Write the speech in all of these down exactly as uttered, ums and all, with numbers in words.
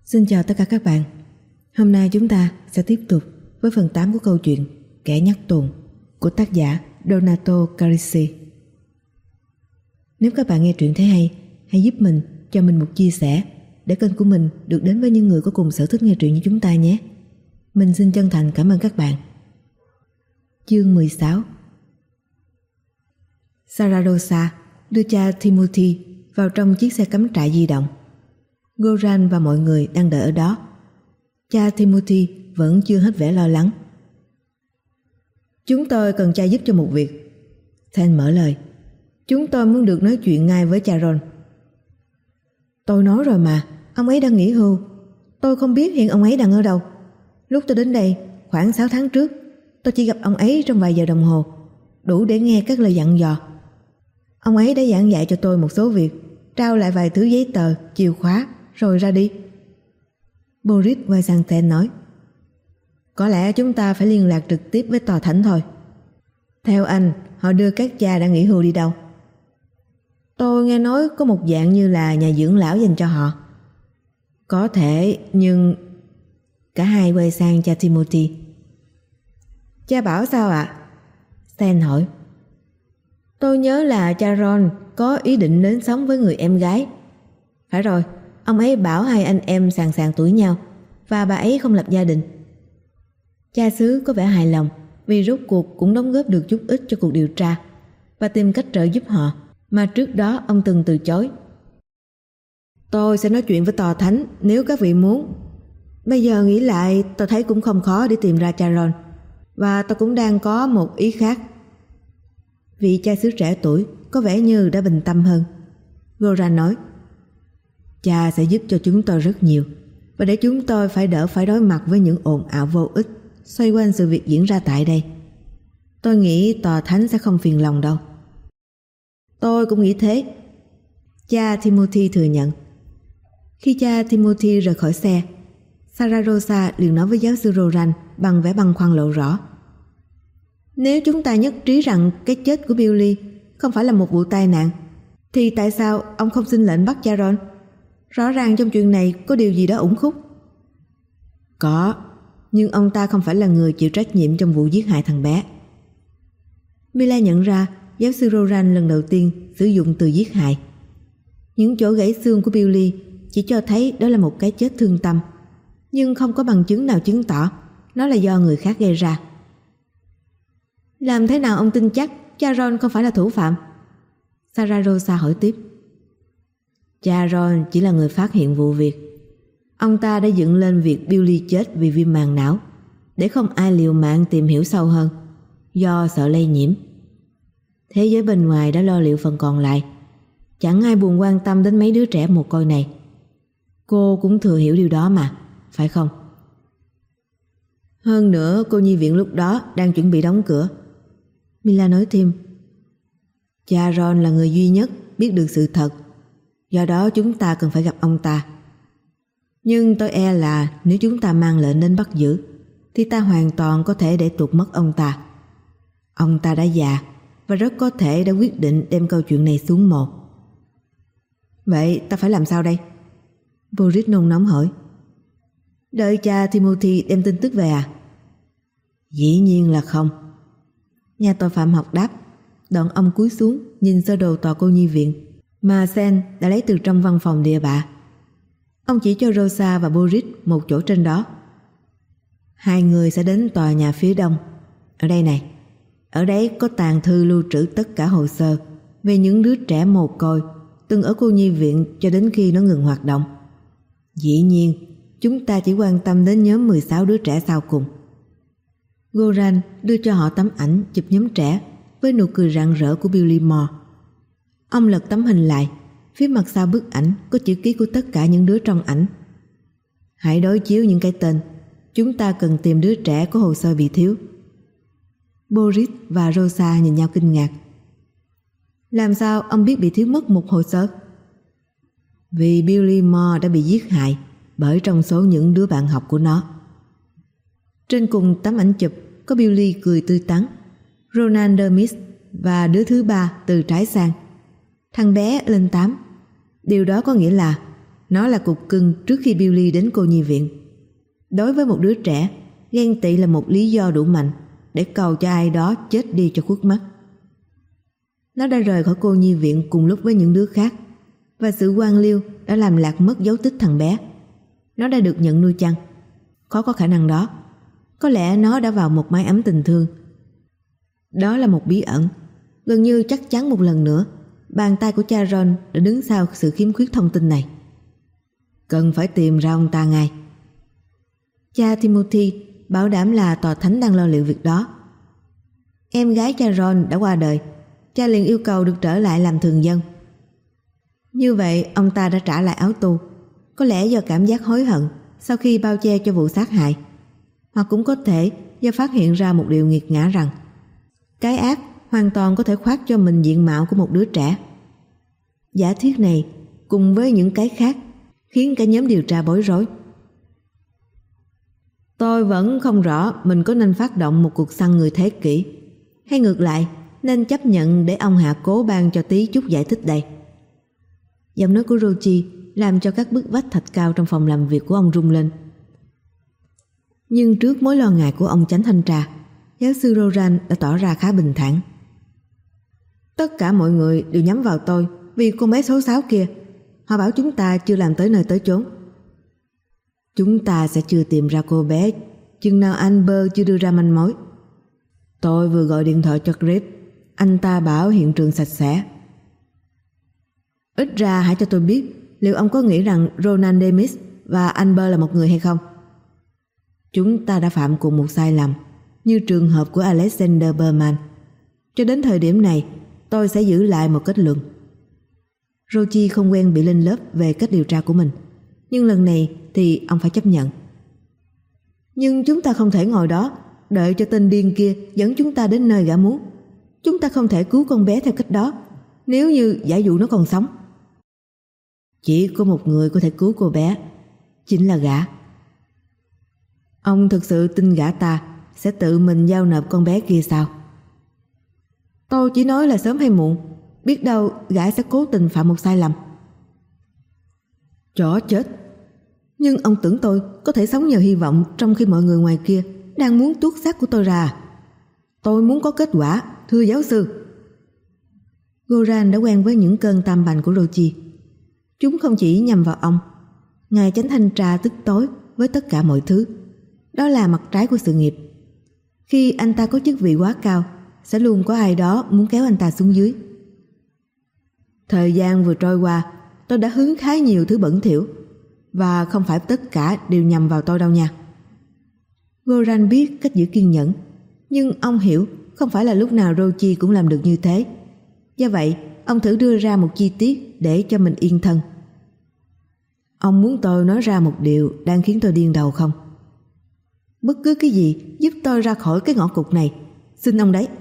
Xin chào tất cả các bạn. Hôm nay chúng ta sẽ tiếp tục với phần tám của câu chuyện Kẻ nhắc tuồng của tác giả Donato Carrisi. Nếu các bạn nghe truyện thấy hay, hãy giúp mình, cho mình một chia sẻ để kênh của mình được đến với những người có cùng sở thích nghe truyện như chúng ta nhé. Mình xin chân thành cảm ơn các bạn. Chương mười sáu. Saragossa đưa cha Timothy vào trong chiếc xe cắm trại di động. Goran và mọi người đang đợi ở đó. Cha Timothy vẫn chưa hết vẻ lo lắng. Chúng tôi cần cha giúp cho một việc. Thanh mở lời. Chúng tôi muốn được nói chuyện ngay với cha Ron. Tôi nói rồi mà, ông ấy đang nghỉ hưu. Tôi không biết hiện ông ấy đang ở đâu. Lúc tôi đến đây khoảng sáu tháng trước, tôi chỉ gặp ông ấy trong vài giờ đồng hồ, đủ để nghe các lời dặn dò. Ông ấy đã giảng dạy cho tôi một số việc, trao lại vài thứ giấy tờ, chìa khóa, rồi ra đi. Boris quay sang Ten nói, có lẽ chúng ta phải liên lạc trực tiếp với tòa thánh thôi. Theo anh, họ đưa các cha đã nghỉ hưu đi đâu? Tôi nghe nói có một dạng như là nhà dưỡng lão dành cho họ. Có thể, nhưng... Cả hai quay sang cha Timothy. Cha bảo sao ạ? À? Ten hỏi. Tôi nhớ là cha Ron có ý định đến sống với người em gái. Phải rồi, ông ấy bảo hai anh em sàn sàn tuổi nhau và bà ấy không lập gia đình. Cha xứ có vẻ hài lòng vì rốt cuộc cũng đóng góp được chút ít cho cuộc điều tra và tìm cách trợ giúp họ mà trước đó ông từng từ chối. Tôi sẽ nói chuyện với tòa thánh nếu các vị muốn. Bây giờ nghĩ lại, tôi thấy cũng không khó để tìm ra cha Ron, và tôi cũng đang có một ý khác. Vị cha xứ trẻ tuổi có vẻ như đã bình tâm hơn. Goran nói, cha sẽ giúp cho chúng tôi rất nhiều, và để chúng tôi phải đỡ phải đối mặt với những ồn ào vô ích xoay quanh sự việc diễn ra tại đây. Tôi nghĩ tòa thánh sẽ không phiền lòng đâu. Tôi cũng nghĩ thế. Cha Timothy thừa nhận. Khi cha Timothy rời khỏi xe, Saragossa liền nói với giáo sư Goran bằng vẻ băn khoăn lộ rõ. Nếu chúng ta nhất trí rằng cái chết của Billy không phải là một vụ tai nạn, thì tại sao ông không xin lệnh bắt cha Ron? Rõ ràng trong chuyện này có điều gì đó uẩn khúc. Có, nhưng ông ta không phải là người chịu trách nhiệm trong vụ giết hại thằng bé. Mila nhận ra giáo sư Goran lần đầu tiên sử dụng từ giết hại. Những chỗ gãy xương của Billy chỉ cho thấy đó là một cái chết thương tâm, nhưng không có bằng chứng nào chứng tỏ nó là do người khác gây ra. Làm thế nào ông tin chắc cha Ron không phải là thủ phạm? Saragossa hỏi tiếp. Cha Ron chỉ là người phát hiện vụ việc. Ông ta đã dựng lên việc Billy chết vì viêm màng não để không ai liều mạng tìm hiểu sâu hơn, do sợ lây nhiễm. Thế giới bên ngoài đã lo liệu phần còn lại. Chẳng ai buồn quan tâm đến mấy đứa trẻ mồ côi này. Cô cũng thừa hiểu điều đó mà, phải không? Hơn nữa cô nhi viện lúc đó đang chuẩn bị đóng cửa. Mila nói thêm. Cha Ron là người duy nhất biết được sự thật, do đó chúng ta cần phải gặp ông ta. Nhưng tôi e là nếu chúng ta mang lệnh đến bắt giữ, thì ta hoàn toàn có thể để tuột mất ông ta. Ông ta đã già và rất có thể đã quyết định đem câu chuyện này xuống mồ. Vậy ta phải làm sao đây? Boris nôn nóng hỏi. Đợi cha Timothy đem tin tức về à? Dĩ nhiên là không. Nhà tội phạm học đáp. Đoạn ông cúi xuống nhìn sơ đồ tòa cô nhi viện mà Sen đã lấy từ trong văn phòng địa bạ. Ông chỉ cho Rosa và Boris một chỗ trên đó. Hai người sẽ đến tòa nhà phía đông. Ở đây này. Ở đấy có tàng thư lưu trữ tất cả hồ sơ về những đứa trẻ mồ côi từng ở cô nhi viện cho đến khi nó ngừng hoạt động. Dĩ nhiên chúng ta chỉ quan tâm đến nhóm mười sáu đứa trẻ sau cùng. Goran đưa cho họ tấm ảnh chụp nhóm trẻ với nụ cười rạng rỡ của Billy Moore. Ông lật tấm hình lại. Phía mặt sau bức ảnh có chữ ký của tất cả những đứa trong ảnh. Hãy đối chiếu những cái tên. Chúng ta cần tìm đứa trẻ có hồ sơ bị thiếu. Boris và Rosa nhìn nhau kinh ngạc. Làm sao ông biết bị thiếu mất một hồ sơ? Vì Billy Moore đã bị giết hại bởi trong số những đứa bạn học của nó. Trên cùng tấm ảnh chụp có Billy cười tươi tắn, Ronan Dermis và đứa thứ ba từ trái sang. Thằng bé lên tám. Điều đó có nghĩa là Nó là cục cưng trước khi Billy đến cô nhi viện. Đối với một đứa trẻ, ghen tị là một lý do đủ mạnh để cầu cho ai đó chết đi cho khuất mắt. Nó đã rời khỏi cô nhi viện cùng lúc với những đứa khác, và sự quan liêu đã làm lạc mất dấu tích thằng bé. Nó đã được nhận nuôi chăng? Khó có khả năng đó. Có lẽ nó đã vào một mái ấm tình thương. Đó là một bí ẩn. Gần như chắc chắn một lần nữa, bàn tay của cha Ron đã đứng sau sự khiếm khuyết thông tin này. Cần phải tìm ra ông ta ngay. Cha Timothy bảo đảm là tòa thánh đang lo liệu việc đó. Em gái cha Ron đã qua đời, cha liền yêu cầu được trở lại làm thường dân. Như vậy ông ta đã trả lại áo tu, có lẽ do cảm giác hối hận sau khi bao che cho vụ sát hại, hoặc cũng có thể do phát hiện ra một điều nghiệt ngã rằng cái ác hoàn toàn có thể khoác cho mình diện mạo của một đứa trẻ. Giả thuyết này cùng với những cái khác khiến cả nhóm điều tra bối rối. Tôi vẫn không rõ mình có nên phát động một cuộc săn người thế kỷ, hay ngược lại nên chấp nhận để ông Hạ Cố ban cho tí chút giải thích đây. Giọng nói của Rochi làm cho các bức vách thạch cao trong phòng làm việc của ông rung lên. Nhưng trước mối lo ngại của ông chánh thanh tra, giáo sư Roran đã tỏ ra khá bình thản. Tất cả mọi người đều nhắm vào tôi vì con bé xấu xáo kia. Họ bảo chúng ta chưa làm tới nơi tới chốn. Chúng ta sẽ chưa tìm ra cô bé chừng nào Amber chưa đưa ra manh mối. Tôi vừa gọi điện thoại cho Chris, anh ta bảo hiện trường sạch sẽ. Ít ra hãy cho tôi biết liệu ông có nghĩ rằng Ronan Demis và Amber là một người hay không. Chúng ta đã phạm cùng một sai lầm, như trường hợp của Alexander Berman. Cho đến thời điểm này, tôi sẽ giữ lại một kết luận. Rochi không quen bị lên lớp về cách điều tra của mình, nhưng lần này thì ông phải chấp nhận. Nhưng chúng ta không thể ngồi đó đợi cho tên điên kia dẫn chúng ta đến nơi gã muốn. Chúng ta không thể cứu con bé theo cách đó, nếu như giả dụ nó còn sống. Chỉ có một người có thể cứu cô bé, chính là gã. Ông thực sự tin gã ta sẽ tự mình giao nộp con bé kia sao? Tôi chỉ nói là sớm hay muộn, biết đâu gã sẽ cố tình phạm một sai lầm. Chó chết. Nhưng ông tưởng tôi có thể sống nhờ hy vọng trong khi mọi người ngoài kia đang muốn tuốt xác của tôi ra. Tôi muốn có kết quả, thưa giáo sư. Goran đã quen với những cơn tam bành của Rochi. Chúng không chỉ nhằm vào ông. Ngài chánh thanh tra tức tối với tất cả mọi thứ. Đó là mặt trái của sự nghiệp. Khi anh ta có chức vị quá cao, sẽ luôn có ai đó muốn kéo anh ta xuống dưới. Thời gian vừa trôi qua, tôi đã hứng khá nhiều thứ bẩn thỉu, và không phải tất cả đều nhằm vào tôi đâu nha. Goran biết cách giữ kiên nhẫn, nhưng ông hiểu không phải là lúc nào Rochi cũng làm được như thế. Do vậy, ông thử đưa ra một chi tiết để cho mình yên thân. Ông muốn tôi nói ra một điều đang khiến tôi điên đầu không? Bất cứ cái gì giúp tôi ra khỏi cái ngõ cụt này, xin ông đấy.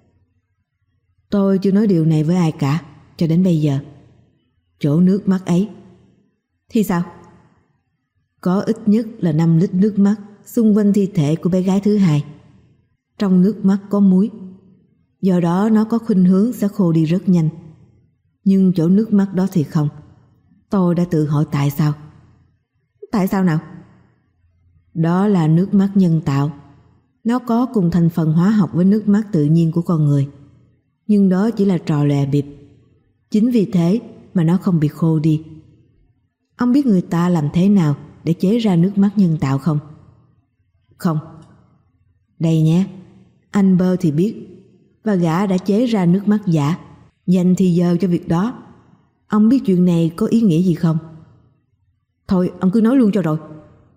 Tôi chưa nói điều này với ai cả cho đến bây giờ. Chỗ nước mắt ấy thì sao? Có ít nhất là năm lít nước mắt xung quanh thi thể của bé gái thứ hai. Trong nước mắt có muối, do đó nó có khuynh hướng sẽ khô đi rất nhanh. Nhưng chỗ nước mắt đó thì không. Tôi đã tự hỏi tại sao. Tại sao nào? Đó là nước mắt nhân tạo. Nó có cùng thành phần hóa học với nước mắt tự nhiên của con người, nhưng đó chỉ là trò lè bịp. Chính vì thế mà nó không bị khô đi. Ông biết người ta làm thế nào để chế ra nước mắt nhân tạo không? Không. Đây nhé, Amber thì biết, và gã đã chế ra nước mắt giả, dành thì giờ cho việc đó. Ông biết chuyện này có ý nghĩa gì không? Thôi, ông cứ nói luôn cho rồi.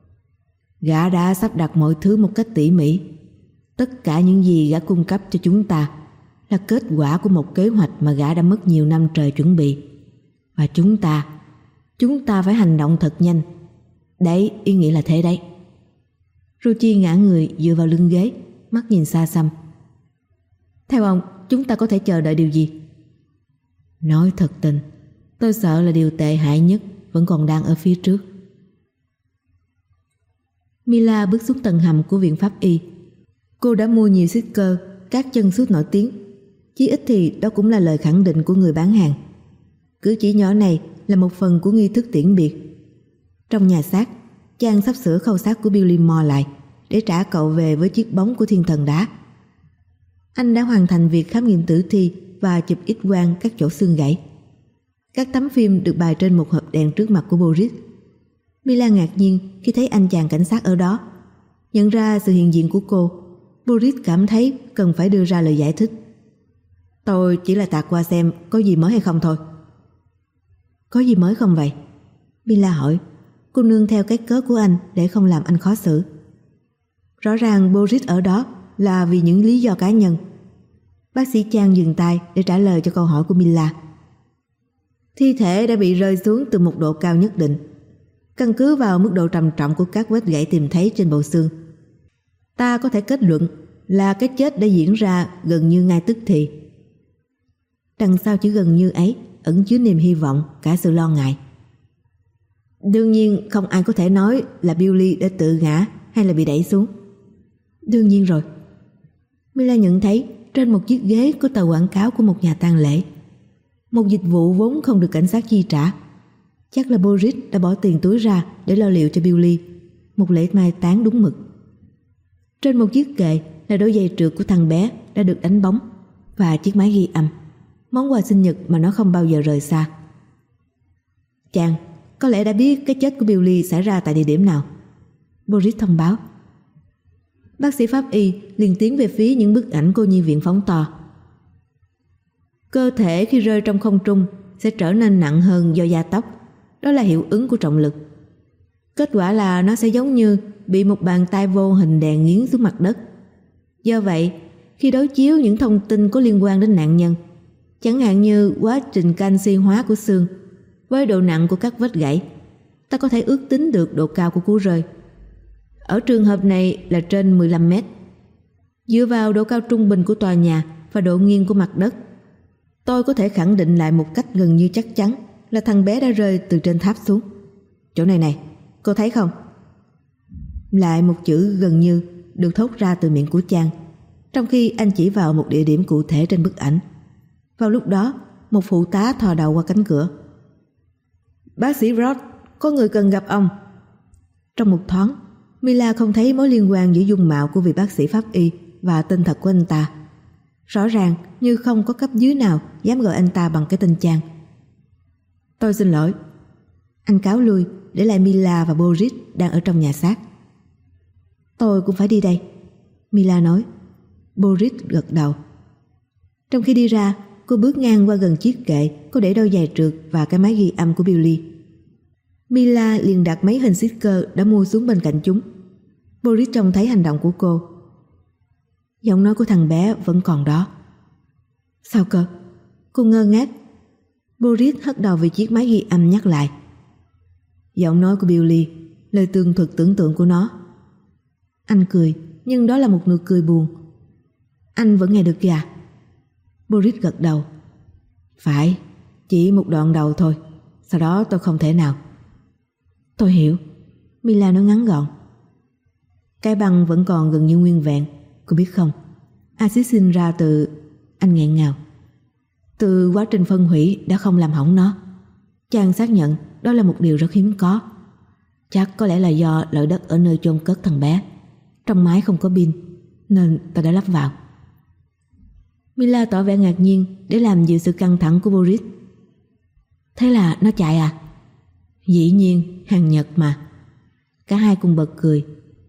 Gã đã sắp đặt mọi thứ một cách tỉ mỉ. Tất cả những gì gã cung cấp cho chúng ta là kết quả của một kế hoạch mà gã đã mất nhiều năm trời chuẩn bị. Và chúng ta, chúng ta phải hành động thật nhanh. Đấy, ý nghĩa là thế đấy. Rochi ngã người dựa vào lưng ghế, mắt nhìn xa xăm. Theo ông, chúng ta có thể chờ đợi điều gì? Nói thật tình, tôi sợ là điều tệ hại nhất vẫn còn đang ở phía trước. Mila bước xuống tầng hầm của viện pháp y. Cô đã mua nhiều sticker các chân sút nổi tiếng. Chí ít thì đó cũng là lời khẳng định của người bán hàng. Cử chỉ nhỏ này là một phần của nghi thức tiễn biệt, Trong nhà xác, Chang sắp sửa khâu xác của Billy Moore lại để trả cậu về với chiếc bóng của thiên thần đá. Anh đã hoàn thành việc khám nghiệm tử thi và chụp X quang các chỗ xương gãy. Các tấm phim được bày trên một hộp đèn trước mặt của Boris. Mila ngạc nhiên khi thấy anh chàng cảnh sát ở đó. Nhận ra sự hiện diện của cô, Boris cảm thấy cần phải đưa ra lời giải thích. Tôi chỉ là tạt qua xem có gì mới hay không thôi. Có gì mới không vậy? Mila hỏi. Cô nương theo cái cớ của anh để không làm anh khó xử. Rõ ràng Boris ở đó là vì những lý do cá nhân. Bác sĩ Chang dừng tay để trả lời cho câu hỏi của Mila. Thi thể đã bị rơi xuống từ một độ cao nhất định. Căn cứ vào mức độ trầm trọng của các vết gãy tìm thấy trên bộ xương, ta có thể kết luận là cái chết đã diễn ra gần như ngay tức thì. Đằng sau chữ gần như ấy ẩn chứa niềm hy vọng cả sự lo ngại. Đương nhiên không ai có thể nói là Billy đã tự ngã hay là bị đẩy xuống. Đương nhiên rồi. Mila nhận thấy trên một chiếc ghế có tờ quảng cáo của một nhà tang lễ, một dịch vụ vốn không được cảnh sát chi trả. Chắc là Boris đã bỏ tiền túi ra để lo liệu cho Billy một lễ mai táng đúng mực. Trên một chiếc kệ là đôi giày trượt của thằng bé đã được đánh bóng và chiếc máy ghi âm, món quà sinh nhật mà nó không bao giờ rời xa. Chàng có lẽ đã biết cái chết của Billy xảy ra tại địa điểm nào, Boris thông báo. Bác sĩ pháp y liền tiến về phía những bức ảnh cô nhi viện phóng to. Cơ thể khi rơi trong không trung sẽ trở nên nặng hơn do gia tốc. Đó là hiệu ứng của trọng lực. Kết quả là nó sẽ giống như bị một bàn tay vô hình đè nghiến xuống mặt đất. Do vậy, khi đối chiếu những thông tin có liên quan đến nạn nhân, chẳng hạn như quá trình canxi hóa của xương với độ nặng của các vết gãy, ta có thể ước tính được độ cao của cú rơi. Ở trường hợp này là trên mười lăm mét. Dựa vào độ cao trung bình của tòa nhà và độ nghiêng của mặt đất, tôi có thể khẳng định lại một cách gần như chắc chắn là thằng bé đã rơi từ trên tháp xuống. Chỗ này này, cô thấy không? Lại một chữ gần như được thốt ra từ miệng của Chang, trong khi anh chỉ vào một địa điểm cụ thể trên bức ảnh. Vào lúc đó, một phụ tá thò đầu qua cánh cửa. Bác sĩ Roth, có người cần gặp ông. Trong một thoáng, Mila không thấy mối liên quan giữa dung mạo của vị bác sĩ pháp y và tên thật của anh ta. Rõ ràng như không có cấp dưới nào dám gọi anh ta bằng cái tên Chang. Tôi xin lỗi. Anh cáo lui để lại Mila và Boris đang ở trong nhà xác. Tôi cũng phải đi đây, Mila nói. Boris gật đầu. Trong khi đi ra, cô bước ngang qua gần chiếc kệ có để đôi giày trượt và cái máy ghi âm của Billy. Mila liền đặt mấy hình sticker đã mua xuống bên cạnh chúng. Boris trông thấy hành động của cô. Giọng nói của thằng bé vẫn còn đó. Sao cơ? Cô ngơ ngác. Boris hất đầu về chiếc máy ghi âm nhắc lại. Giọng nói của Billy, lời tường thuật tưởng tượng của nó. Anh cười, nhưng đó là một nụ cười buồn. Anh vẫn nghe được kìa. Boris gật đầu. Phải, chỉ một đoạn đầu thôi. Sau đó tôi không thể nào. Tôi hiểu, Mila nói ngắn gọn. Cái băng vẫn còn gần như nguyên vẹn. Cô biết không, axit sinh ra từ... Anh nghẹn ngào. Từ quá trình phân hủy đã không làm hỏng nó. Chàng xác nhận đó là một điều rất hiếm có. Chắc có lẽ là do loại đất ở nơi chôn cất thằng bé. Trong máy không có pin, nên tôi đã lắp vào. Mila tỏ vẻ ngạc nhiên để làm dịu sự căng thẳng của Boris. Thế là nó chạy à? Dĩ nhiên, hàng Nhật mà. Cả hai cùng bật cười.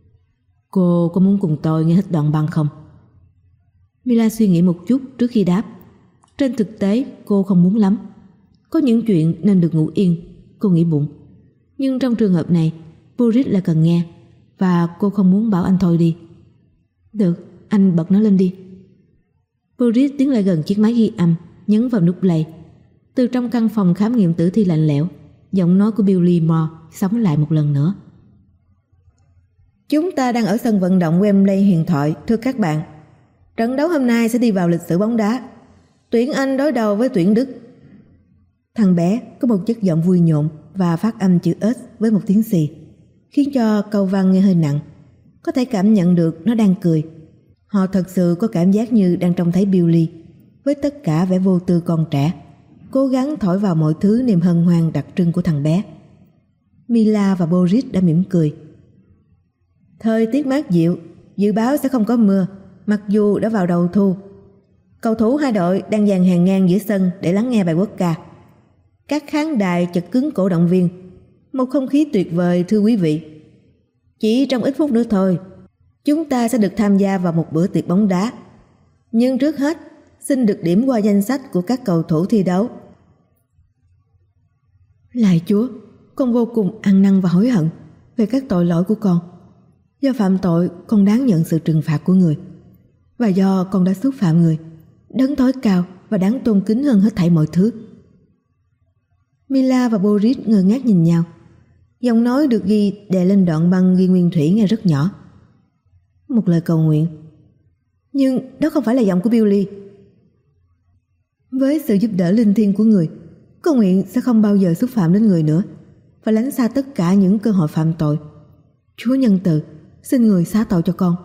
Cô có muốn cùng tôi nghe hết đoạn băng không? Mila suy nghĩ một chút trước khi đáp. Trên thực tế cô không muốn lắm. Có những chuyện nên được ngủ yên, cô nghĩ bụng. Nhưng trong trường hợp này, Boris là cần nghe, và cô không muốn bảo anh thôi đi. Được, anh bật nó lên đi. Boris tiến lại gần chiếc máy ghi âm, nhấn vào nút play. Từ trong căn phòng khám nghiệm tử thi lạnh lẽo, giọng nói của Billy Moore sống lại một lần nữa. Chúng ta đang ở sân vận động Wembley huyền thoại, thưa các bạn. Trận đấu hôm nay sẽ đi vào lịch sử bóng đá. Tuyển Anh đối đầu với tuyển Đức. Thằng bé có một chất giọng vui nhộn và phát âm chữ S với một tiếng xì, khiến cho câu văn nghe hơi nặng. Có thể cảm nhận được nó đang cười. Họ thật sự có cảm giác như đang trông thấy Billy với tất cả vẻ vô tư con trẻ, cố gắng thổi vào mọi thứ niềm hân hoan đặc trưng của thằng bé. Mila và Boris đã mỉm cười. Thời tiết mát dịu, dự báo sẽ không có mưa, mặc dù đã vào đầu thu. Cầu thủ hai đội đang dàn hàng ngang giữa sân để lắng nghe bài quốc ca. Các khán đài chật cứng cổ động viên. Một không khí tuyệt vời thưa quý vị. Chỉ trong ít phút nữa thôi, chúng ta sẽ được tham gia vào một bữa tiệc bóng đá. Nhưng trước hết, xin được điểm qua danh sách của các cầu thủ thi đấu. Lạy Chúa, con vô cùng ăn năn và hối hận về các tội lỗi của con. Do phạm tội, con đáng nhận sự trừng phạt của người. Và do con đã xúc phạm người, đấng tối cao và đáng tôn kính hơn hết thảy mọi thứ. Mila và Boris ngơ ngác nhìn nhau. Giọng nói được ghi đè lên đoạn băng ghi nguyên thủy nghe rất nhỏ. Một lời cầu nguyện. Nhưng đó không phải là giọng của Billy. Với sự giúp đỡ linh thiêng của người, cầu nguyện sẽ không bao giờ xúc phạm đến người nữa và lánh xa tất cả những cơ hội phạm tội. Chúa nhân từ, xin người xá tội cho con.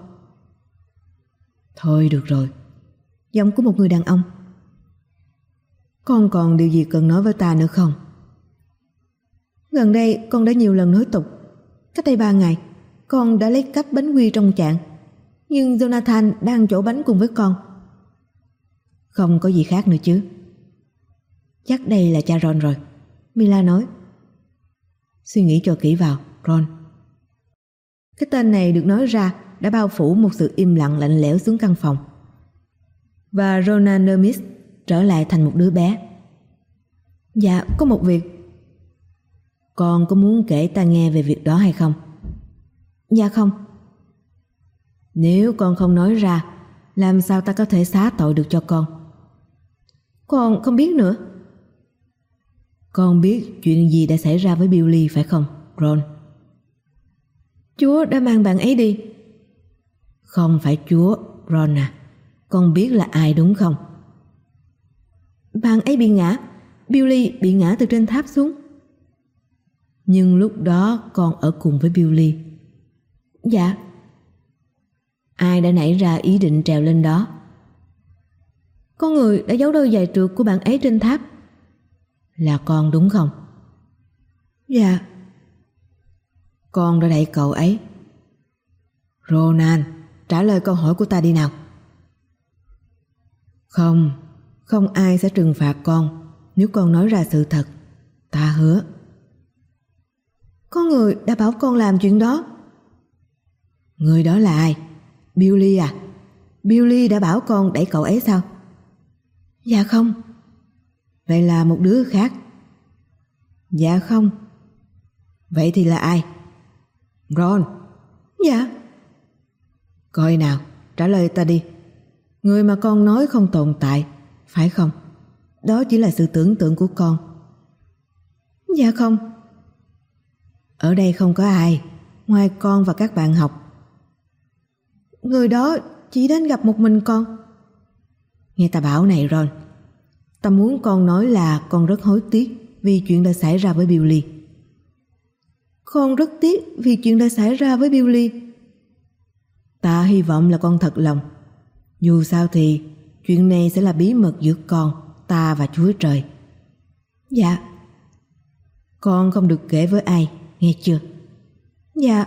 Thôi được rồi. Giọng của một người đàn ông. Con còn điều gì cần nói với ta nữa không? Gần đây con đã nhiều lần nói tục. Cách đây ba ngày, con đã lấy cắp bánh quy trong chạn, nhưng Jonathan đang chỗ bánh cùng với con. Không có gì khác nữa chứ? Chắc đây là cha Ron rồi, Mila nói. Suy nghĩ cho kỹ vào, Ron. Cái tên này được nói ra đã bao phủ một sự im lặng lạnh lẽo xuống căn phòng. Và Ronan Nermis trở lại thành một đứa bé. Dạ, có một việc. Con có muốn kể ta nghe về việc đó hay không? Dạ không. Nếu con không nói ra, làm sao ta có thể xá tội được cho con? Con không biết nữa. Con biết chuyện gì đã xảy ra với Billy phải không, Ron? Chúa đã mang bạn ấy đi. Không phải Chúa, Ron à. Con biết là ai đúng không? Bạn ấy bị ngã. Billy bị ngã từ trên tháp xuống. Nhưng lúc đó con ở cùng với Billy. Dạ. Ai đã nảy ra ý định trèo lên đó? Có người đã giấu đôi giày trượt của bạn ấy trên tháp. Là con đúng không? Dạ. Con đã đẩy cậu ấy. Ronan, trả lời câu hỏi của ta đi nào. Không, không ai sẽ trừng phạt con nếu con nói ra sự thật. Ta hứa. Có người đã bảo con làm chuyện đó. Người đó là ai? Billy à? Billy đã bảo con đẩy cậu ấy sao? Dạ không. Vậy là một đứa khác? Dạ không. Vậy thì là ai? Ron. Dạ. Coi nào, trả lời ta đi. Người mà con nói không tồn tại, phải không? Đó chỉ là sự tưởng tượng của con. Dạ không. Ở đây không có ai ngoài con và các bạn học. Người đó chỉ đến gặp một mình con. Nghe ta bảo này Ron, ta muốn con nói là con rất hối tiếc vì chuyện đã xảy ra với Billy. Con rất tiếc vì chuyện đã xảy ra với Billy. Ta hy vọng là con thật lòng. Dù sao thì chuyện này sẽ là bí mật giữa con, ta và Chúa Trời. Dạ. Con không được kể với ai, nghe chưa? Dạ.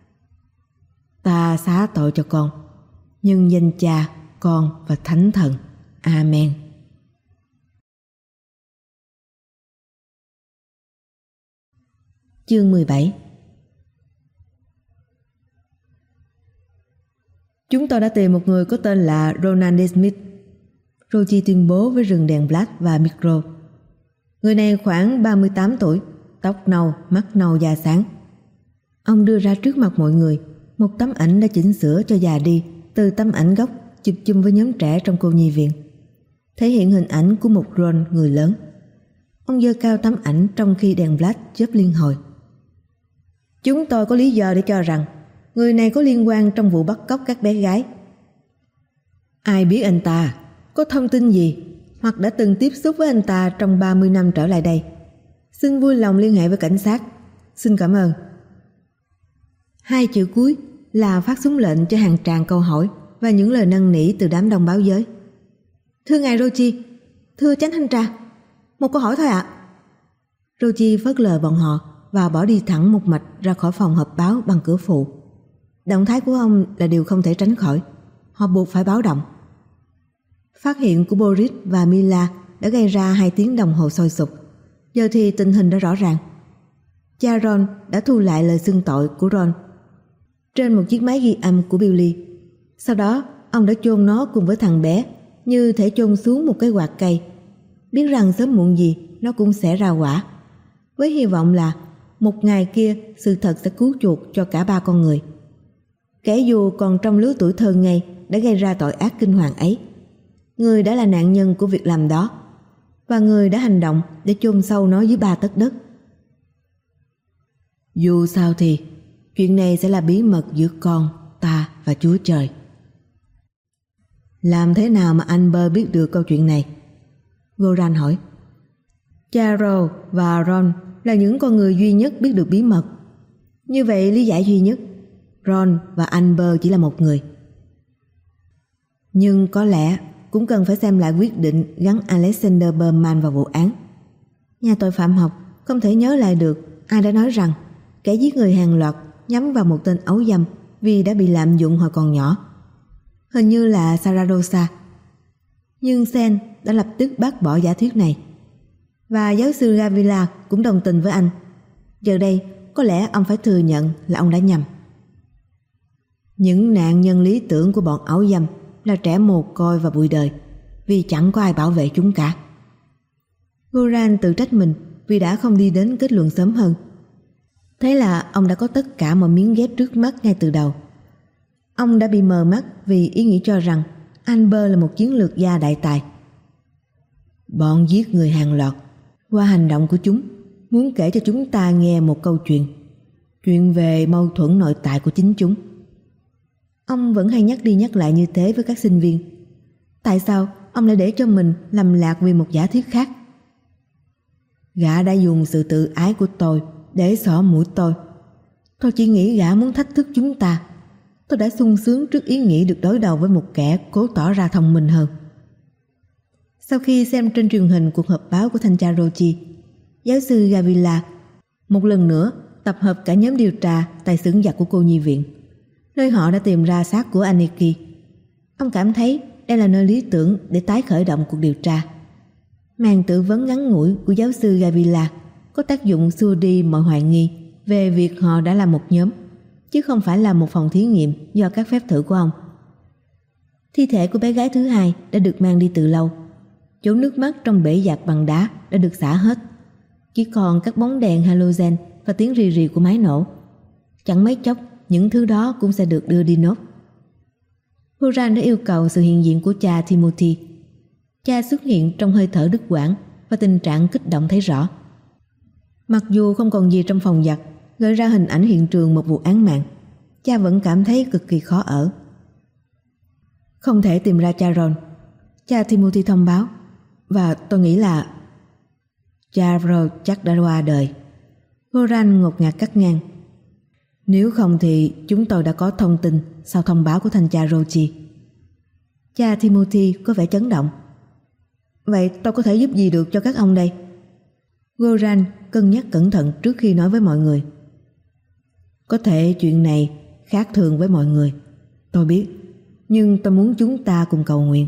Ta xá tội cho con, nhân danh Cha, Con và Thánh Thần. Amen. Chương mười bảy. Chúng tôi đã tìm một người có tên là Ronan Smith. Rochi tuyên bố với rừng đèn flash và micro. Người này khoảng ba mươi tám tuổi, tóc nâu, mắt nâu da sáng. Ông đưa ra trước mặt mọi người một tấm ảnh đã chỉnh sửa cho già đi từ tấm ảnh gốc chụp chung với nhóm trẻ trong cô nhi viện, thể hiện hình ảnh của một Ron người lớn. Ông giơ cao tấm ảnh trong khi đèn flash chớp liên hồi. Chúng tôi có lý do để cho rằng người này có liên quan trong vụ bắt cóc các bé gái. Ai biết anh ta, có thông tin gì hoặc đã từng tiếp xúc với anh ta trong ba mươi năm trở lại đây, xin vui lòng liên hệ với cảnh sát. Xin cảm ơn. Hai chữ cuối là phát súng lệnh cho hàng tràng câu hỏi và những lời năn nỉ từ đám đông báo giới. Thưa ngài Rochi, thưa chánh thanh tra, một câu hỏi thôi ạ. À. Rochi phớt lờ bọn họ và bỏ đi thẳng một mạch ra khỏi phòng họp báo bằng cửa phụ. Động thái của ông là điều không thể tránh khỏi. Họ buộc phải báo động. Phát hiện của Boris và Mila đã gây ra hai tiếng đồng hồ sôi sục. Giờ thì tình hình đã rõ ràng. Cha Ron đã thu lại lời xưng tội của Ron trên một chiếc máy ghi âm của Billy. Sau đó ông đã chôn nó cùng với thằng bé như thể chôn xuống một cái quạt cây, biết rằng sớm muộn gì nó cũng sẽ ra quả, với hy vọng là một ngày kia sự thật sẽ cứu chuộc cho cả ba con người. Kẻ dù còn trong lứa tuổi thơ ngây đã gây ra tội ác kinh hoàng ấy, người đã là nạn nhân của việc làm đó, và người đã hành động để chôn sâu nó dưới ba tấc đất. Dù sao thì chuyện này sẽ là bí mật giữa con, ta và Chúa Trời. Làm thế nào mà Amber biết được câu chuyện này? Goran hỏi. Charles và Ron là những con người duy nhất biết được bí mật. Như vậy lý giải duy nhất, Ron và Amber chỉ là một người. Nhưng có lẽ cũng cần phải xem lại quyết định gắn Alexander Berman vào vụ án. Nhà tội phạm học không thể nhớ lại được ai đã nói rằng kẻ giết người hàng loạt nhắm vào một tên ấu dâm vì đã bị lạm dụng hồi còn nhỏ. Hình như là Saragossa. Nhưng Sen đã lập tức bác bỏ giả thuyết này, và giáo sư Gavila cũng đồng tình với anh. Giờ đây có lẽ ông phải thừa nhận là ông đã nhầm. Những nạn nhân lý tưởng của bọn ấu dâm là trẻ mồ côi và bụi đời, vì chẳng có ai bảo vệ chúng cả. Goran tự trách mình vì đã không đi đến kết luận sớm hơn. Thế là ông đã có tất cả mọi miếng ghép trước mắt ngay từ đầu. Ông đã bị mờ mắt vì ý nghĩ cho rằng Amber là một chiến lược gia đại tài. Bọn giết người hàng loạt, qua hành động của chúng, muốn kể cho chúng ta nghe một câu chuyện, chuyện về mâu thuẫn nội tại của chính chúng. Ông vẫn hay nhắc đi nhắc lại như thế với các sinh viên. Tại sao ông lại để cho mình lầm lạc vì một giả thuyết khác? Gã đã dùng sự tự ái của tôi để xỏ mũi tôi. Tôi chỉ nghĩ gã muốn thách thức chúng ta. Tôi đã sung sướng trước ý nghĩ được đối đầu với một kẻ cố tỏ ra thông minh hơn. Sau khi xem trên truyền hình cuộc họp báo của thanh tra Rochi, giáo sư Gavila một lần nữa tập hợp cả nhóm điều tra tại xưởng giặt của cô nhi viện, nơi họ đã tìm ra xác của Aniki. Ông cảm thấy đây là nơi lý tưởng để tái khởi động cuộc điều tra. Màn tư vấn ngắn ngủi của giáo sư Gavila có tác dụng xua đi mọi hoài nghi về việc họ đã là một nhóm, chứ không phải là một phòng thí nghiệm do các phép thử của ông. Thi thể của bé gái thứ hai đã được mang đi từ lâu. Chỗ nước mắt trong bể giặt bằng đá đã được xả hết. Chỉ còn các bóng đèn halogen và tiếng rì rì của máy nổ. Chẳng mấy chốc những thứ đó cũng sẽ được đưa đi nốt. Goran đã yêu cầu sự hiện diện của cha Timothy. Cha xuất hiện trong hơi thở đứt quãng và tình trạng kích động thấy rõ. Mặc dù không còn gì trong phòng giặt gợi ra hình ảnh hiện trường một vụ án mạng, cha vẫn cảm thấy cực kỳ khó ở. Không thể tìm ra cha Ron, cha Timothy thông báo, và tôi nghĩ là cha Ron chắc đã qua đời. Goran ngột ngạt cắt ngang. Nếu không thì chúng tôi đã có thông tin sau thông báo của thanh tra Rochi. Cha Timothy có vẻ chấn động. Vậy tôi có thể giúp gì được cho các ông đây? Goran cân nhắc cẩn thận trước khi nói với mọi người. Có thể chuyện này khác thường với mọi người, tôi biết, nhưng tôi muốn chúng ta cùng cầu nguyện.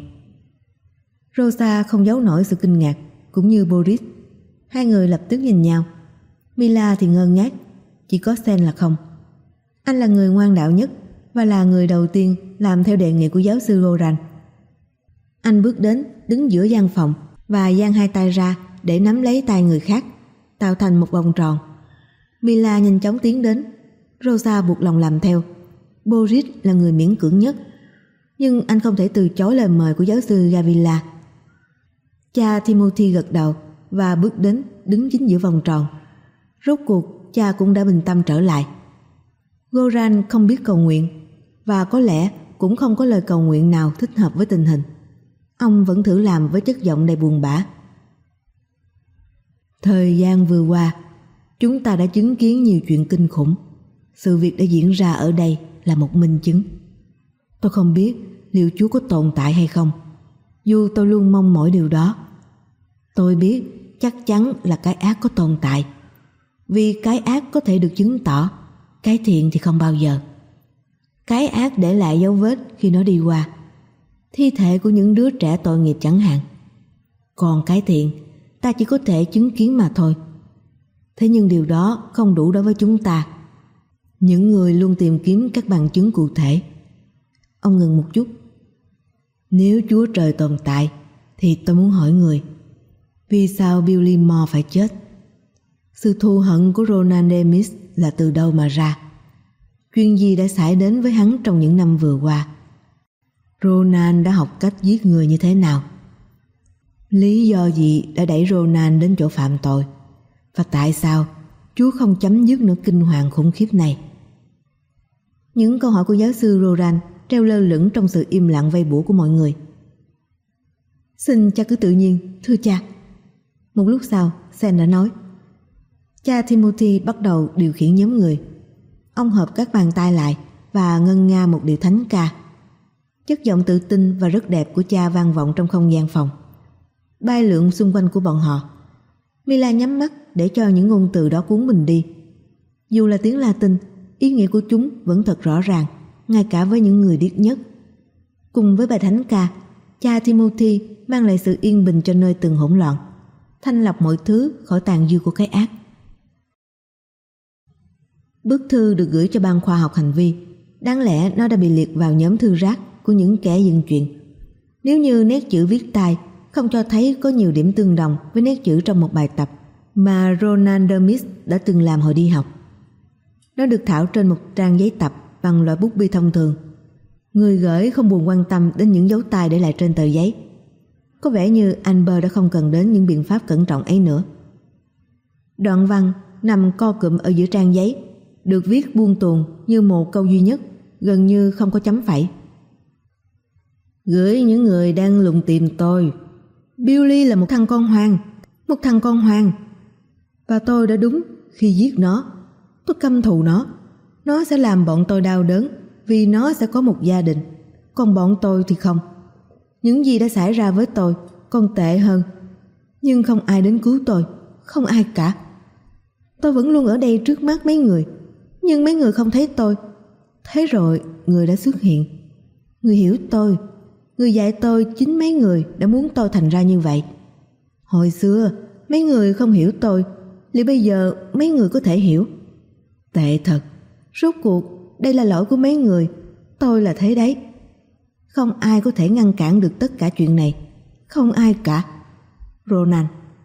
Rosa không giấu nổi sự kinh ngạc, cũng như Boris. Hai người lập tức nhìn nhau. Mila thì ngơ ngác, chỉ có Sen là không. Anh là người ngoan đạo nhất và là người đầu tiên làm theo đề nghị của giáo sư Goran. Anh bước đến, đứng giữa gian phòng và dang hai tay ra để nắm lấy tay người khác, tạo thành một vòng tròn. Mila nhanh chóng tiến đến. Rosa buộc lòng làm theo. Boris là người miễn cưỡng nhất, nhưng anh không thể từ chối lời mời của giáo sư Gavila. Cha Timothy gật đầu và bước đến, đứng chính giữa vòng tròn. Rốt cuộc cha cũng đã bình tâm trở lại. Goran không biết cầu nguyện, và có lẽ cũng không có lời cầu nguyện nào thích hợp với tình hình. Ông vẫn thử làm với chất giọng đầy buồn bã. Thời gian vừa qua, chúng ta đã chứng kiến nhiều chuyện kinh khủng. Sự việc đã diễn ra ở đây là một minh chứng. Tôi không biết liệu Chúa có tồn tại hay không, dù tôi luôn mong mỏi điều đó. Tôi biết chắc chắn là cái ác có tồn tại. Vì cái ác có thể được chứng tỏ, cái thiện thì không bao giờ. Cái ác để lại dấu vết khi nó đi qua, thi thể của những đứa trẻ tội nghiệp chẳng hạn. Còn cái thiện, ta chỉ có thể chứng kiến mà thôi. Thế nhưng điều đó không đủ đối với chúng ta, những người luôn tìm kiếm các bằng chứng cụ thể. Ông ngừng một chút. Nếu Chúa Trời tồn tại, thì tôi muốn hỏi người, vì sao Billy Moore phải chết? Sự thù hận của Roland Demis là từ đâu mà ra? Chuyện gì đã xảy đến với hắn trong những năm vừa qua? Roland đã học cách giết người như thế nào? Lý do gì đã đẩy Roland đến chỗ phạm tội? Và tại sao Chúa không chấm dứt nỗi kinh hoàng khủng khiếp này? Những câu hỏi của giáo sư Roland treo lơ lửng trong sự im lặng vây bủa của mọi người. Xin cha cứ tự nhiên, thưa cha. Một lúc sau, Sen đã nói. Cha Timothy bắt đầu điều khiển nhóm người. Ông hợp các bàn tay lại và ngân nga một điệu thánh ca. Chất giọng tự tin và rất đẹp của cha vang vọng trong không gian phòng, bay lượn xung quanh của bọn họ. Mila nhắm mắt để cho những ngôn từ đó cuốn mình đi. Dù là tiếng Latin, ý nghĩa của chúng vẫn thật rõ ràng, ngay cả với những người điếc nhất. Cùng với bài thánh ca, cha Timothy mang lại sự yên bình cho nơi từng hỗn loạn, thanh lọc mọi thứ khỏi tàn dư của cái ác. Bức thư được gửi cho ban khoa học hành vi. Đáng lẽ nó đã bị liệt vào nhóm thư rác của những kẻ dựng chuyện. Nếu như nét chữ viết tay không cho thấy có nhiều điểm tương đồng với nét chữ trong một bài tập mà Roland Demis đã từng làm hồi đi học. Nó được thảo trên một trang giấy tập bằng loại bút bi thông thường. Người gửi không buồn quan tâm đến những dấu tay để lại trên tờ giấy. Có vẻ như Amber đã không cần đến những biện pháp cẩn trọng ấy nữa. Đoạn văn nằm co cụm ở giữa trang giấy, được viết buông tuồng như một câu duy nhất, gần như không có chấm phẩy. Gửi những người đang lùng tìm tôi. Billy là một thằng con hoang, một thằng con hoang. Và tôi đã đúng khi giết nó. Tôi căm thù nó. Nó sẽ làm bọn tôi đau đớn vì nó sẽ có một gia đình. Còn bọn tôi thì không. Những gì đã xảy ra với tôi còn tệ hơn. Nhưng không ai đến cứu tôi, không ai cả. Tôi vẫn luôn ở đây trước mắt mấy người, nhưng mấy người không thấy tôi. Thế rồi người đã xuất hiện. Người hiểu tôi. Người dạy tôi chính mấy người đã muốn tôi thành ra như vậy. Hồi xưa mấy người không hiểu tôi, liệu bây giờ mấy người có thể hiểu? Tệ thật. Rốt cuộc đây là lỗi của mấy người. Tôi là thế đấy. Không ai có thể ngăn cản được tất cả chuyện này. Không ai cả. Ronan.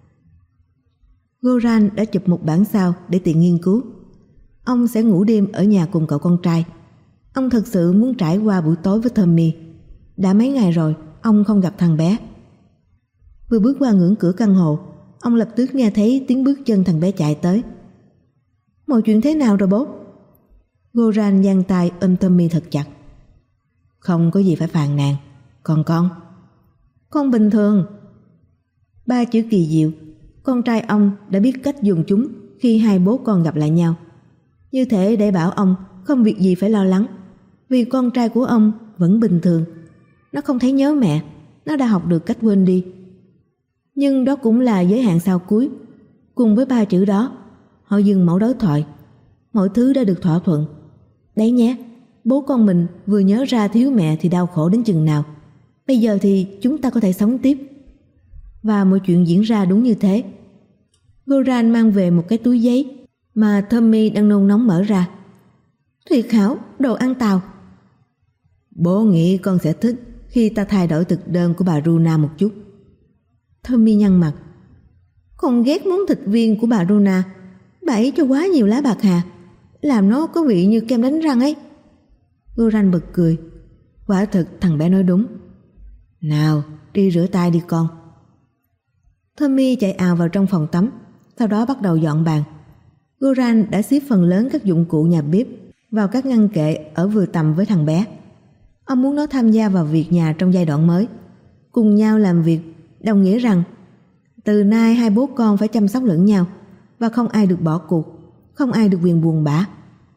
Goran đã chụp một bản sao để tiện nghiên cứu. Ông sẽ ngủ đêm ở nhà cùng cậu con trai. Ông thật sự muốn trải qua buổi tối với Tommy. Đã mấy ngày rồi ông không gặp thằng bé. Vừa bước qua ngưỡng cửa căn hộ, ông lập tức nghe thấy tiếng bước chân thằng bé chạy tới. Mọi chuyện thế nào rồi bố? Goran giang tay ôm Tommy thật chặt. Không có gì phải phàn nàn. Còn con? Con bình thường. Ba chữ kỳ diệu. Con trai ông đã biết cách dùng chúng khi hai bố con gặp lại nhau, như thể để bảo ông không việc gì phải lo lắng, vì con trai của ông vẫn bình thường. Nó không thấy nhớ mẹ. Nó đã học được cách quên đi. Nhưng đó cũng là giới hạn sau cuối. Cùng với ba chữ đó, họ dừng mẫu đối thoại. Mọi thứ đã được thỏa thuận. Đấy nhé, bố con mình vừa nhớ ra thiếu mẹ thì đau khổ đến chừng nào. Bây giờ thì chúng ta có thể sống tiếp. Và mọi chuyện diễn ra đúng như thế. Goran mang về một cái túi giấy mà Tommy đang nôn nóng mở ra. Tuyệt hảo, đồ ăn tàu. Bố nghĩ con sẽ thích khi ta thay đổi thực đơn của bà Runa một chút. Tommy nhăn mặt. Con ghét món thịt viên của bà Runa. Bà ấy cho quá nhiều lá bạc hà, làm nó có vị như kem đánh răng ấy. Goran bật cười. Quả thực thằng bé nói đúng. Nào, đi rửa tay đi con. Tommy chạy ào vào trong phòng tắm, sau đó bắt đầu dọn bàn. Goran đã xếp phần lớn các dụng cụ nhà bếp vào các ngăn kệ ở vừa tầm với thằng bé. Ông muốn nó tham gia vào việc nhà trong giai đoạn mới. Cùng nhau làm việc đồng nghĩa rằng từ nay hai bố con phải chăm sóc lẫn nhau, và không ai được bỏ cuộc, không ai được quyền buồn bã.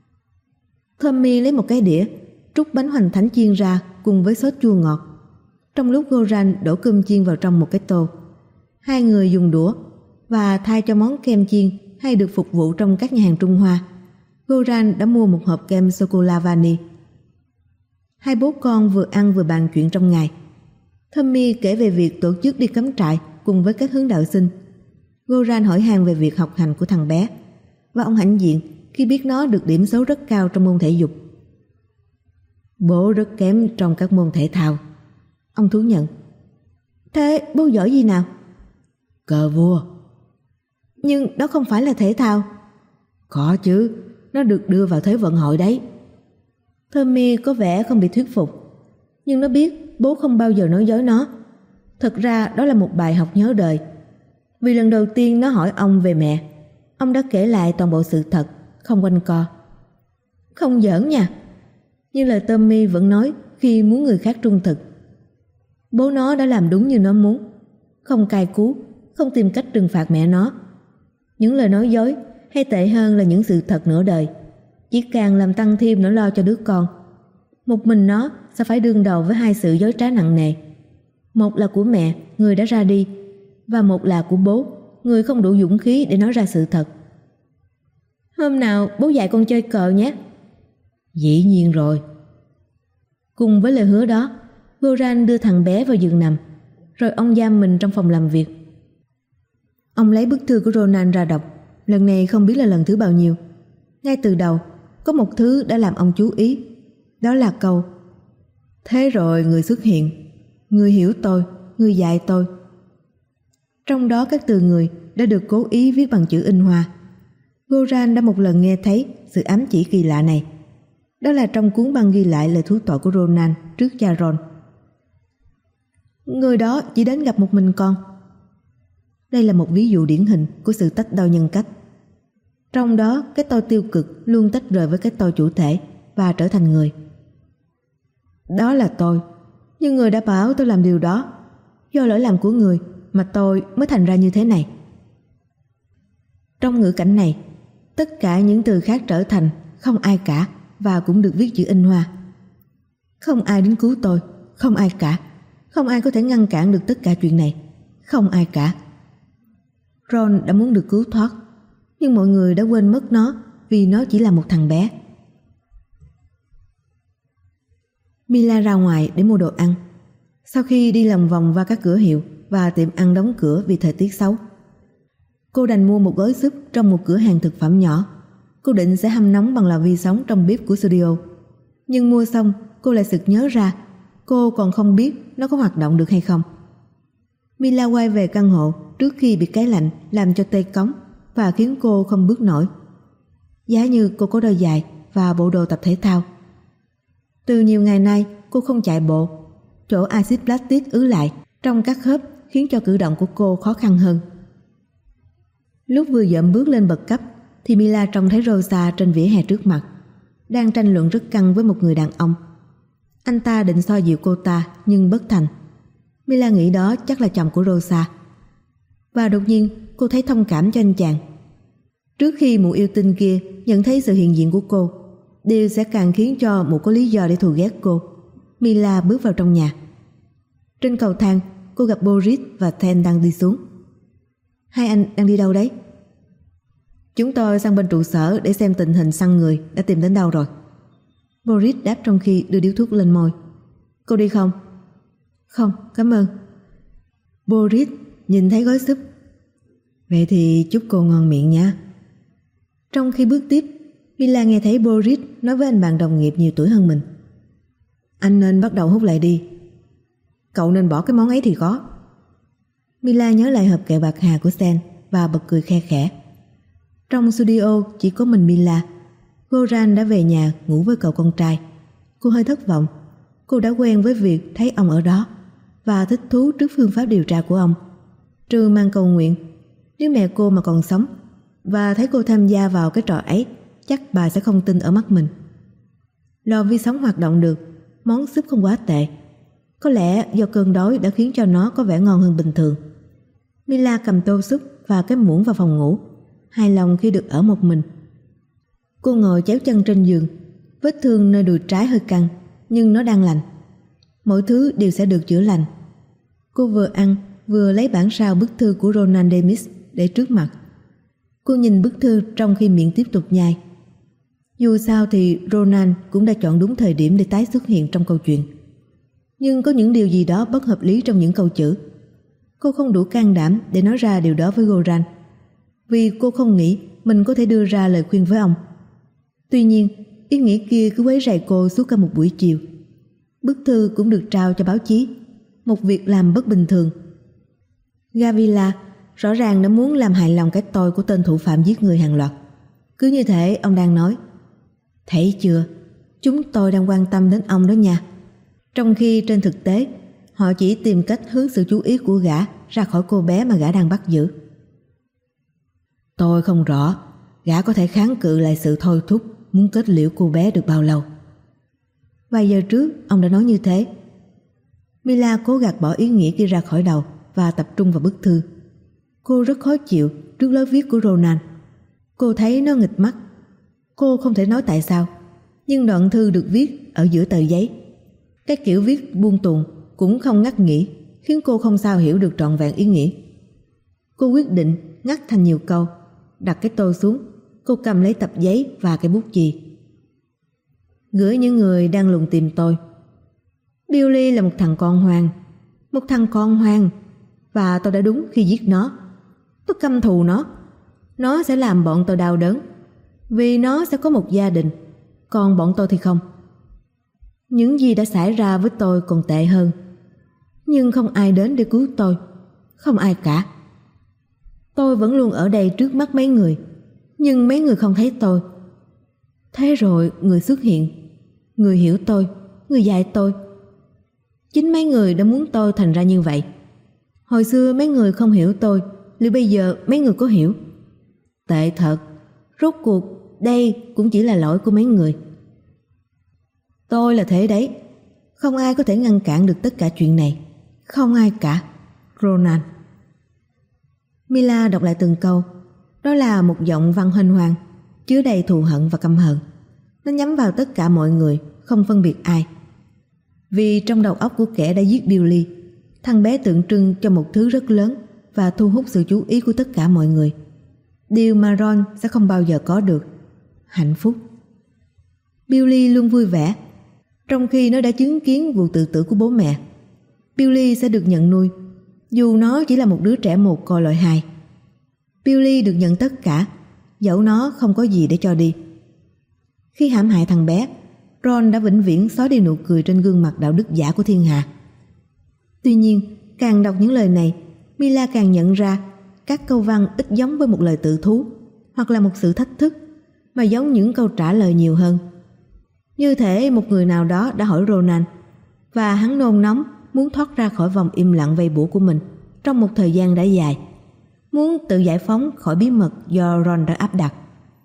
Tommy lấy một cái đĩa, trút bánh hoành thánh chiên ra cùng với sốt chua ngọt, trong lúc Goran đổ cơm chiên vào trong một cái tô. Hai người dùng đũa và thay cho món kem chiên hay được phục vụ trong các nhà hàng Trung Hoa, Goran đã mua một hộp kem sô-cô-la vani. Hai bố con vừa ăn vừa bàn chuyện trong ngày. Tommy kể về việc tổ chức đi cắm trại cùng với các hướng đạo sinh. Goran hỏi han về việc học hành của thằng bé, và ông hãnh diện khi biết nó được điểm số rất cao trong môn thể dục. Bố rất kém trong các môn thể thao, ông thú nhận. Thế bố giỏi gì nào? Cờ vua. Nhưng đó không phải là thể thao. Có chứ, nó được đưa vào Thế vận hội đấy. Tommy có vẻ không bị thuyết phục, nhưng nó biết bố không bao giờ nói dối nó. Thật ra đó là một bài học nhớ đời. Vì lần đầu tiên nó hỏi ông về mẹ, ông đã kể lại toàn bộ sự thật, không quanh co. Không giỡn nha. Nhưng lời Tommy vẫn nói khi muốn người khác trung thực. Bố nó đã làm đúng như nó muốn, không cay cú, không tìm cách trừng phạt mẹ nó. Những lời nói dối, hay tệ hơn là những sự thật nửa đời, chỉ càng làm tăng thêm nỗi lo cho đứa con. Một mình nó sẽ phải đương đầu với hai sự dối trá nặng nề. Một là của mẹ, người đã ra đi, và một là của bố, người không đủ dũng khí để nói ra sự thật. Hôm nào bố dạy con chơi cờ nhé. Dĩ nhiên rồi. Cùng với lời hứa đó, Goran đưa thằng bé vào giường nằm, rồi ông giam mình trong phòng làm việc. Ông lấy bức thư của Ronan ra đọc, lần này không biết là lần thứ bao nhiêu. Ngay từ đầu, có một thứ đã làm ông chú ý, đó là câu: thế rồi người xuất hiện, người hiểu tôi, người dạy tôi. Trong đó các từ người đã được cố ý viết bằng chữ in hoa. Goran đã một lần nghe thấy sự ám chỉ kỳ lạ này. Đó là trong cuốn băng ghi lại lời thú tội của Ronan trước cha Ron. Người đó chỉ đến gặp một mình con. Đây là một ví dụ điển hình của sự tách đôi nhân cách. Trong đó cái tôi tiêu cực luôn tách rời với cái tôi chủ thể và trở thành người. Đó là tôi, nhưng người đã bảo tôi làm điều đó. Do lỗi lầm của người mà tôi mới thành ra như thế này. Trong ngữ cảnh này, tất cả những từ khác trở thành không ai cả và cũng được viết chữ in hoa. Không ai đến cứu tôi, không ai cả. Không ai có thể ngăn cản được tất cả chuyện này. Không ai cả. Ron đã muốn được cứu thoát, nhưng mọi người đã quên mất nó vì nó chỉ là một thằng bé. Mila ra ngoài để mua đồ ăn. Sau khi đi lòng vòng qua các cửa hiệu và tiệm ăn đóng cửa vì thời tiết xấu, cô đành mua một gói súp trong một cửa hàng thực phẩm nhỏ. Cô định sẽ hâm nóng bằng lò vi sóng trong bếp của studio. Nhưng mua xong, cô lại sực nhớ ra cô còn không biết nó có hoạt động được hay không. Mila quay về căn hộ trước khi bị cái lạnh làm cho tê cống và khiến cô không bước nổi. Giá như cô có đôi giày và bộ đồ tập thể thao. Từ nhiều ngày nay cô không chạy bộ. Chỗ axit lactic ứ lại trong các khớp khiến cho cử động của cô khó khăn hơn. Lúc vừa dậm bước lên bậc cấp thì Mila trông thấy Rosa trên vỉa hè trước mặt, đang tranh luận rất căng với một người đàn ông. Anh ta định xoa dịu cô ta nhưng bất thành. Mila nghĩ đó chắc là chồng của Rosa. Và đột nhiên cô thấy thông cảm cho anh chàng. Trước khi mụ yêu tinh kia nhận thấy sự hiện diện của cô, điều sẽ càng khiến cho mụ có lý do để thù ghét cô. Mila bước vào trong nhà. Trên cầu thang, cô gặp Boris và Ten đang đi xuống. Hai anh đang đi đâu đấy? Chúng tôi sang bên trụ sở để xem tình hình săn người đã tìm đến đâu rồi. Boris đáp trong khi đưa điếu thuốc lên môi. Cô đi không? Không, cảm ơn. Boris nhìn thấy gói súp. Vậy thì chúc cô ngon miệng nha. Trong khi bước tiếp, Mila nghe thấy Boris nói với anh bạn đồng nghiệp nhiều tuổi hơn mình. Anh nên bắt đầu hút lại đi. Cậu nên bỏ cái món ấy thì có. Mila nhớ lại hộp kẹo bạc hà của Sen và bật cười khe khẽ. Trong studio chỉ có mình Mila. Goran đã về nhà ngủ với cậu con trai. Cô hơi thất vọng. Cô đã quen với việc thấy ông ở đó và thích thú trước phương pháp điều tra của ông. Trừ mang cầu nguyện, nếu mẹ cô mà còn sống và thấy cô tham gia vào cái trò ấy, chắc bà sẽ không tin ở mắt mình. Lò vi sóng hoạt động được, món súp không quá tệ. Có lẽ do cơn đói đã khiến cho nó có vẻ ngon hơn bình thường. Mila cầm tô súp và cái muỗng vào phòng ngủ, hài lòng khi được ở một mình. Cô ngồi chéo chân trên giường. Vết thương nơi đùi trái hơi căng, nhưng nó đang lành. Mọi thứ đều sẽ được chữa lành. Cô vừa ăn vừa lấy bản sao bức thư của Ronan Demis để trước mặt. Cô nhìn bức thư trong khi miệng tiếp tục nhai. Dù sao thì Ronan cũng đã chọn đúng thời điểm để tái xuất hiện trong câu chuyện. Nhưng có những điều gì đó bất hợp lý trong những câu chữ. Cô không đủ can đảm để nói ra điều đó với Goran, vì cô không nghĩ mình có thể đưa ra lời khuyên với ông. Tuy nhiên, ý nghĩ kia cứ quấy rầy cô suốt cả một buổi chiều. Bức thư cũng được trao cho báo chí, một việc làm bất bình thường. Gavila rõ ràng đã muốn làm hài lòng cái tôi của tên thủ phạm giết người hàng loạt. Cứ như thể ông đang nói: thấy chưa, chúng tôi đang quan tâm đến ông đó nha. Trong khi trên thực tế họ chỉ tìm cách hướng sự chú ý của gã ra khỏi cô bé mà gã đang bắt giữ. Tôi không rõ gã có thể kháng cự lại sự thôi thúc muốn kết liễu cô bé được bao lâu. Vài giờ trước ông đã nói như thế. Mila cố gạt bỏ ý nghĩ kia ra khỏi đầu và tập trung vào bức thư. Cô rất khó chịu trước lối viết của Ronan. Cô thấy nó nghịch mắt. Cô không thể nói tại sao, nhưng đoạn thư được viết ở giữa tờ giấy. Cái kiểu viết buông tuồng cũng không ngắt nghỉ, khiến cô không sao hiểu được trọn vẹn ý nghĩa. Cô quyết định ngắt thành nhiều câu. Đặt cái tô xuống, cô cầm lấy tập giấy và cái bút chì. Gửi những người đang lùng tìm tôi. Billy là một thằng con hoang. Một thằng con hoang. Và tôi đã đúng khi giết nó. Tôi căm thù nó. Nó sẽ làm bọn tôi đau đớn, vì nó sẽ có một gia đình, còn bọn tôi thì không. Những gì đã xảy ra với tôi còn tệ hơn. Nhưng không ai đến để cứu tôi. Không ai cả. Tôi vẫn luôn ở đây trước mắt mấy người, nhưng mấy người không thấy tôi. Thế rồi người xuất hiện. Người hiểu tôi, người dạy tôi. Chính mấy người đã muốn tôi thành ra như vậy. Hồi xưa mấy người không hiểu tôi, liệu bây giờ mấy người có hiểu? Tệ thật. Rốt cuộc đây cũng chỉ là lỗi của mấy người. Tôi là thế đấy. Không ai có thể ngăn cản được tất cả chuyện này. Không ai cả. Ronan. Mila đọc lại từng câu. Đó là một giọng văn huênh hoang, chứa đầy thù hận và căm hận. Nó nhắm vào tất cả mọi người, không phân biệt ai. Vì trong đầu óc của kẻ đã giết Billy, thằng bé tượng trưng cho một thứ rất lớn và thu hút sự chú ý của tất cả mọi người. Điều mà Ron sẽ không bao giờ có được: hạnh phúc. Billy luôn vui vẻ, trong khi nó đã chứng kiến vụ tự tử của bố mẹ. Billy sẽ được nhận nuôi, dù nó chỉ là một đứa trẻ mồ côi loại hai. Billy được nhận tất cả, dẫu nó không có gì để cho đi. Khi hãm hại thằng bé, Ron đã vĩnh viễn xóa đi nụ cười trên gương mặt đạo đức giả của thiên hạ. Tuy nhiên, càng đọc những lời này, Mila càng nhận ra các câu văn ít giống với một lời tự thú hoặc là một sự thách thức, mà giống những câu trả lời nhiều hơn. Như thể một người nào đó đã hỏi Ronan, và hắn nôn nóng muốn thoát ra khỏi vòng im lặng vây bủa của mình trong một thời gian đã dài, muốn tự giải phóng khỏi bí mật do Ron đã áp đặt.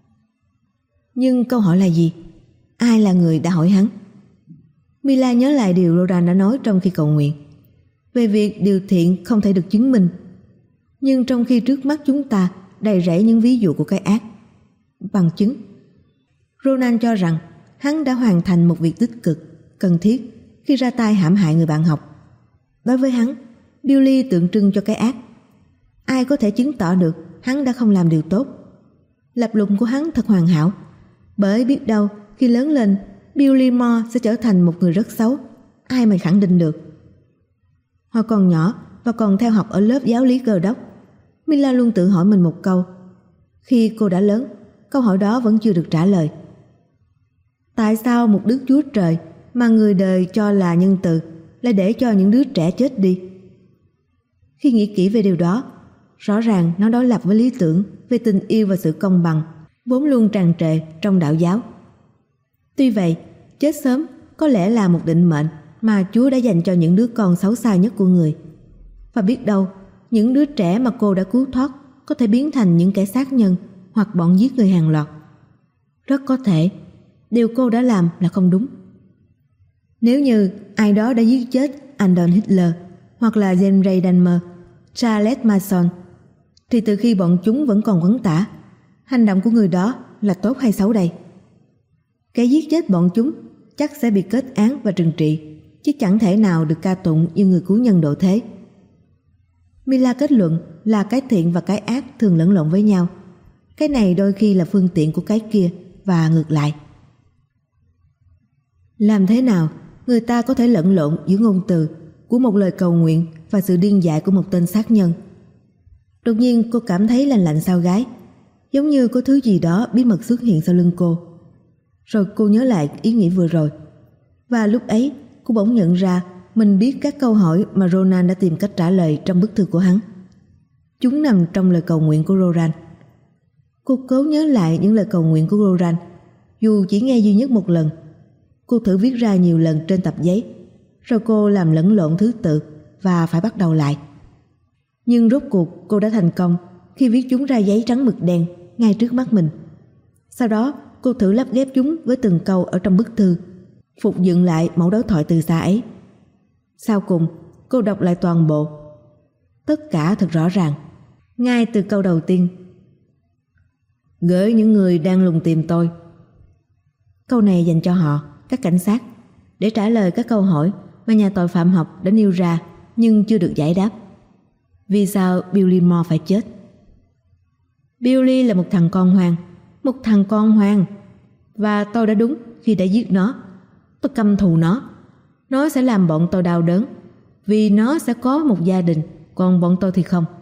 Nhưng câu hỏi là gì? Ai là người đã hỏi hắn? Mila nhớ lại điều Ronan đã nói trong khi cầu nguyện, về việc điều thiện không thể được chứng minh, nhưng trong khi trước mắt chúng ta đầy rẫy những ví dụ của cái ác. Bằng chứng. Ronan cho rằng hắn đã hoàn thành một việc tích cực, cần thiết khi ra tay hãm hại người bạn học. Đối với hắn, Billy tượng trưng cho cái ác. Ai có thể chứng tỏ được hắn đã không làm điều tốt? Lập luận của hắn thật hoàn hảo, bởi biết đâu khi lớn lên Billy Moore sẽ trở thành một người rất xấu. Ai mà khẳng định được? Hồi còn nhỏ và còn theo học ở lớp giáo lý Cơ đốc, Mila luôn tự hỏi mình một câu. Khi cô đã lớn, câu hỏi đó vẫn chưa được trả lời. Tại sao một Đức Chúa Trời mà người đời cho là nhân từ lại để cho những đứa trẻ chết đi? Khi nghĩ kỹ về điều đó, rõ ràng nó đối lập với lý tưởng về tình yêu và sự công bằng vốn luôn tràn trề trong đạo giáo. Tuy vậy, chết sớm có lẽ là một định mệnh mà Chúa đã dành cho những đứa con xấu xa nhất của người. Và biết đâu, những đứa trẻ mà cô đã cứu thoát có thể biến thành những kẻ sát nhân hoặc bọn giết người hàng loạt. Rất có thể, điều cô đã làm là không đúng. Nếu như ai đó đã giết chết Adolf Hitler hoặc là James Ray Dahmer, Charles Manson, thì từ khi bọn chúng vẫn còn quấn tả, hành động của người đó là tốt hay xấu đây? Kẻ giết chết bọn chúng chắc sẽ bị kết án và trừng trị, chứ chẳng thể nào được ca tụng như người cứu nhân độ thế. Mila kết luận là cái thiện và cái ác thường lẫn lộn với nhau, Cái này đôi khi là phương tiện của cái kia và ngược lại. Làm thế nào người ta có thể lẫn lộn giữa ngôn từ của một lời cầu nguyện và sự điên dại của một tên sát nhân? Đột nhiên cô cảm thấy lạnh lạnh sau gáy, giống như có thứ gì đó bí mật xuất hiện sau lưng cô. Rồi cô nhớ lại ý nghĩ vừa rồi, và lúc ấy cô bỗng nhận ra mình biết các câu hỏi mà Ronan đã tìm cách trả lời trong bức thư của hắn. Chúng nằm trong lời cầu nguyện của Roran. Cô cố nhớ lại những lời cầu nguyện của Roran, dù chỉ nghe duy nhất một lần. Cô thử viết ra nhiều lần trên tập giấy, rồi cô làm lẫn lộn thứ tự và phải bắt đầu lại. Nhưng rốt cuộc cô đã thành công khi viết chúng ra giấy trắng mực đen ngay trước mắt mình. Sau đó cô thử lắp ghép chúng với từng câu ở trong bức thư, phục dựng lại mẫu đối thoại từ xa ấy. Sau cùng cô đọc lại toàn bộ. Tất cả thật rõ ràng, ngay từ câu đầu tiên: gửi những người đang lùng tìm tôi. Câu này dành cho họ, các cảnh sát, để trả lời các câu hỏi mà nhà tội phạm học đã nêu ra nhưng chưa được giải đáp. Vì sao Billy Moore phải chết? Billy là một thằng con hoang, một thằng con hoang, và tôi đã đúng khi đã giết nó. Tôi căm thù nó. Nó sẽ làm bọn tôi đau đớn, vì nó sẽ có một gia đình, còn bọn tôi thì không.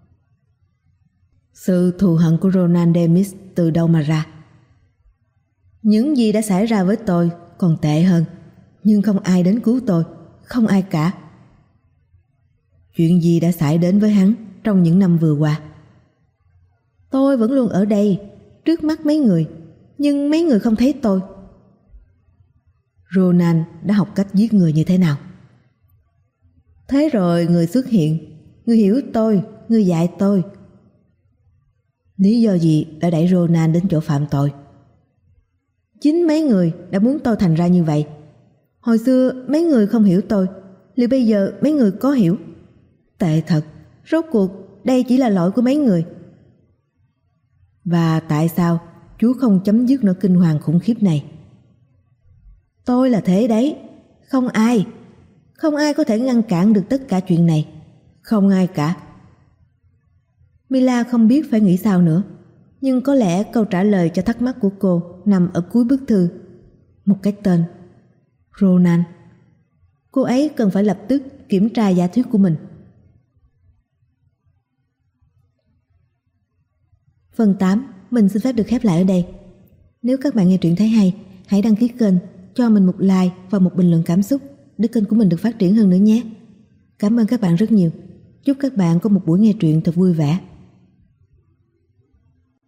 Sự thù hận của Ronan Demis từ đâu mà ra? Những gì đã xảy ra với tôi còn tệ hơn, nhưng không ai đến cứu tôi, không ai cả. Chuyện gì đã xảy đến với hắn trong những năm vừa qua? Tôi vẫn luôn ở đây, trước mắt mấy người, nhưng mấy người không thấy tôi. Ronan đã học cách giết người như thế nào? Thế rồi người xuất hiện, người hiểu tôi, người dạy tôi. Lý do gì đã đẩy Ronan đến chỗ phạm tội? Chính mấy người đã muốn tôi thành ra như vậy. Hồi xưa mấy người không hiểu tôi, liệu bây giờ mấy người có hiểu? Tệ thật, rốt cuộc đây chỉ là lỗi của mấy người. Và tại sao Chúa không chấm dứt nỗi kinh hoàng khủng khiếp này? Tôi là thế đấy, không ai, không ai có thể ngăn cản được tất cả chuyện này, không ai cả. Mila không biết phải nghĩ sao nữa, nhưng có lẽ câu trả lời cho thắc mắc của cô nằm ở cuối bức thư. Một cái tên: Ronan. Cô ấy cần phải lập tức kiểm tra giả thuyết của mình. Phần tám mình xin phép được khép lại ở đây. Nếu các bạn nghe truyện thấy hay, hãy đăng ký kênh, cho mình một like và một bình luận cảm xúc để kênh của mình được phát triển hơn nữa nhé. Cảm ơn các bạn rất nhiều. Chúc các bạn có một buổi nghe truyện thật vui vẻ.